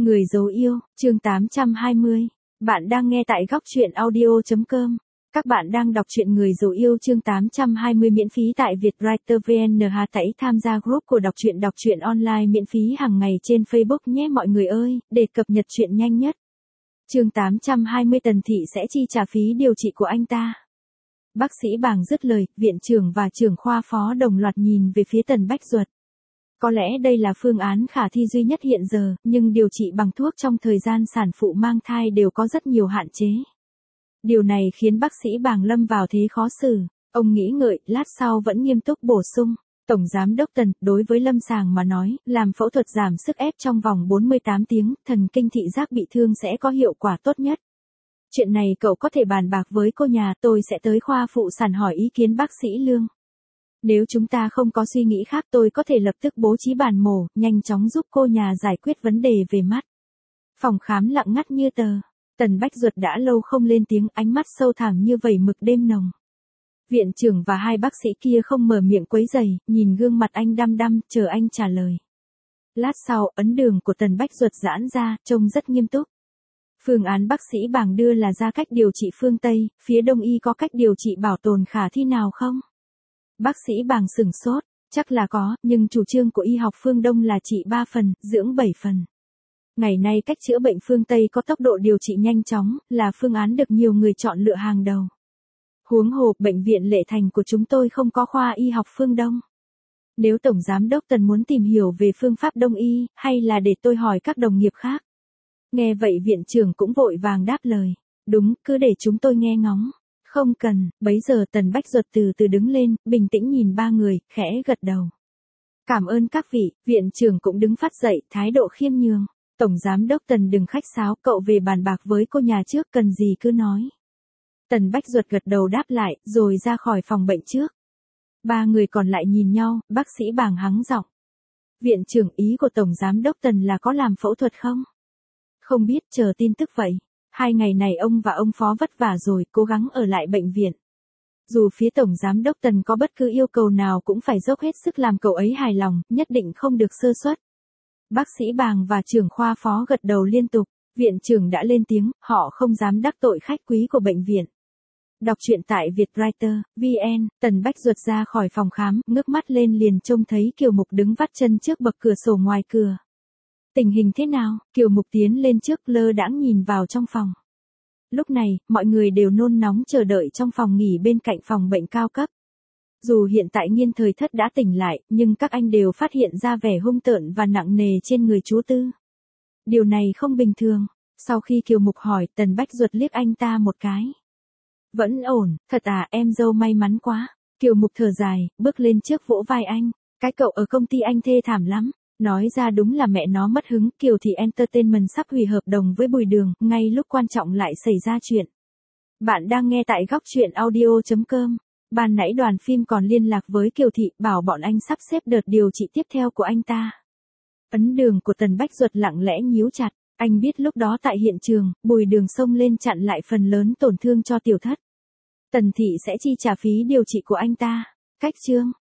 Người dấu yêu, chương 820. Bạn đang nghe tại góc truyện audio.com. Các bạn đang đọc truyện Người dấu yêu chương 820 miễn phí tại Vietwriter VN. Hãy tham gia group của đọc truyện online miễn phí hàng ngày trên Facebook nhé mọi người ơi, để cập nhật truyện nhanh nhất. Chương 820 Tần Thị sẽ chi trả phí điều trị của anh ta. Bác sĩ Bàng dứt lời, viện trưởng và trưởng khoa phó đồng loạt nhìn về phía Tần Bách Duật. Có lẽ đây là phương án khả thi duy nhất hiện giờ, nhưng điều trị bằng thuốc trong thời gian sản phụ mang thai đều có rất nhiều hạn chế. Điều này khiến bác sĩ Bàng lâm vào thế khó xử. Ông nghĩ ngợi, lát sau vẫn nghiêm túc bổ sung. Tổng giám đốc Tần, đối với lâm sàng mà nói, làm phẫu thuật giảm sức ép trong vòng 48 tiếng, thần kinh thị giác bị thương sẽ có hiệu quả tốt nhất. Chuyện này cậu có thể bàn bạc với cô nhà, tôi sẽ tới khoa phụ sản hỏi ý kiến bác sĩ Lương. Nếu chúng ta không có suy nghĩ khác tôi có thể lập tức bố trí bàn mổ, nhanh chóng giúp cô nhà giải quyết vấn đề về mắt. Phòng khám lặng ngắt như tờ. Tần Bách Duật đã lâu không lên tiếng, ánh mắt sâu thẳm như vẩy mực đêm nồng. Viện trưởng và hai bác sĩ kia không mở miệng quấy rầy, nhìn gương mặt anh đăm đăm, chờ anh trả lời. Lát sau, ấn đường của Tần Bách Duật giãn ra, trông rất nghiêm túc. Phương án bác sĩ Bàng đưa là ra cách điều trị phương Tây, phía Đông y có cách điều trị bảo tồn khả thi nào không? Bác sĩ Bàng sửng sốt, chắc là có, nhưng chủ trương của y học phương Đông là trị 3 phần, dưỡng 7 phần. Ngày nay cách chữa bệnh phương Tây có tốc độ điều trị nhanh chóng, là phương án được nhiều người chọn lựa hàng đầu. Huống hồ, bệnh viện Lệ Thành của chúng tôi không có khoa y học phương Đông. Nếu Tổng Giám đốc Tần muốn tìm hiểu về phương pháp Đông y, hay là để tôi hỏi các đồng nghiệp khác? Nghe vậy viện trưởng cũng vội vàng đáp lời. Đúng, cứ để chúng tôi nghe ngóng. Không cần, bấy giờ Tần Bách Duật từ từ đứng lên, bình tĩnh nhìn ba người, khẽ gật đầu. Cảm ơn các vị, viện trưởng cũng đứng phát dậy, thái độ khiêm nhường. Tổng Giám đốc Tần đừng khách sáo, cậu về bàn bạc với cô nhà trước, cần gì cứ nói. Tần Bách Duật gật đầu đáp lại, rồi ra khỏi phòng bệnh trước. Ba người còn lại nhìn nhau, bác sĩ Bàng hắng giọng. Viện trưởng, ý của Tổng Giám đốc Tần là có làm phẫu thuật không? Không biết, chờ tin tức vậy. 2 ngày này ông và ông phó vất vả rồi, cố gắng ở lại bệnh viện. Dù phía Tổng Giám đốc Tần có bất cứ yêu cầu nào cũng phải dốc hết sức làm cậu ấy hài lòng, nhất định không được sơ suất. Bác sĩ Bàng và trưởng khoa phó gật đầu liên tục, viện trưởng đã lên tiếng, họ không dám đắc tội khách quý của bệnh viện. Đọc truyện tại Vietwriter VN. Tần Bách Duật ra khỏi phòng khám, ngước mắt lên liền trông thấy Kiều Mục đứng vắt chân trước bậc cửa sổ ngoài cửa. Tình hình thế nào? Kiều Mục tiến lên trước, lơ đãng nhìn vào trong phòng. Lúc này, mọi người đều nôn nóng chờ đợi trong phòng nghỉ bên cạnh phòng bệnh cao cấp. Dù hiện tại Nghiên Thời Thất đã tỉnh lại, nhưng các anh đều phát hiện ra vẻ hung tợn và nặng nề trên người chú Tư. Điều này không bình thường. Sau khi Kiều Mục hỏi, Tần Bách Duật liếc anh ta một cái. Vẫn ổn, thật à, em dâu may mắn quá. Kiều Mục thở dài, bước lên trước vỗ vai anh. Cái cậu ở công ty anh thê thảm lắm. Nói ra đúng là mẹ nó mất hứng, Kiều Thị Entertainment sắp hủy hợp đồng với Bùi Đường, ngay lúc quan trọng lại xảy ra chuyện. Bạn đang nghe tại góc truyện audio.com. Ban nãy đoàn phim còn liên lạc với Kiều Thị, bảo bọn anh sắp xếp đợt điều trị tiếp theo của anh ta. Ấn đường của Tần Bách Duật lặng lẽ nhíu chặt, anh biết lúc đó tại hiện trường, Bùi Đường xông lên chặn lại phần lớn tổn thương cho Tiểu Thất. Tần Thị sẽ chi trả phí điều trị của anh ta. Cách chương.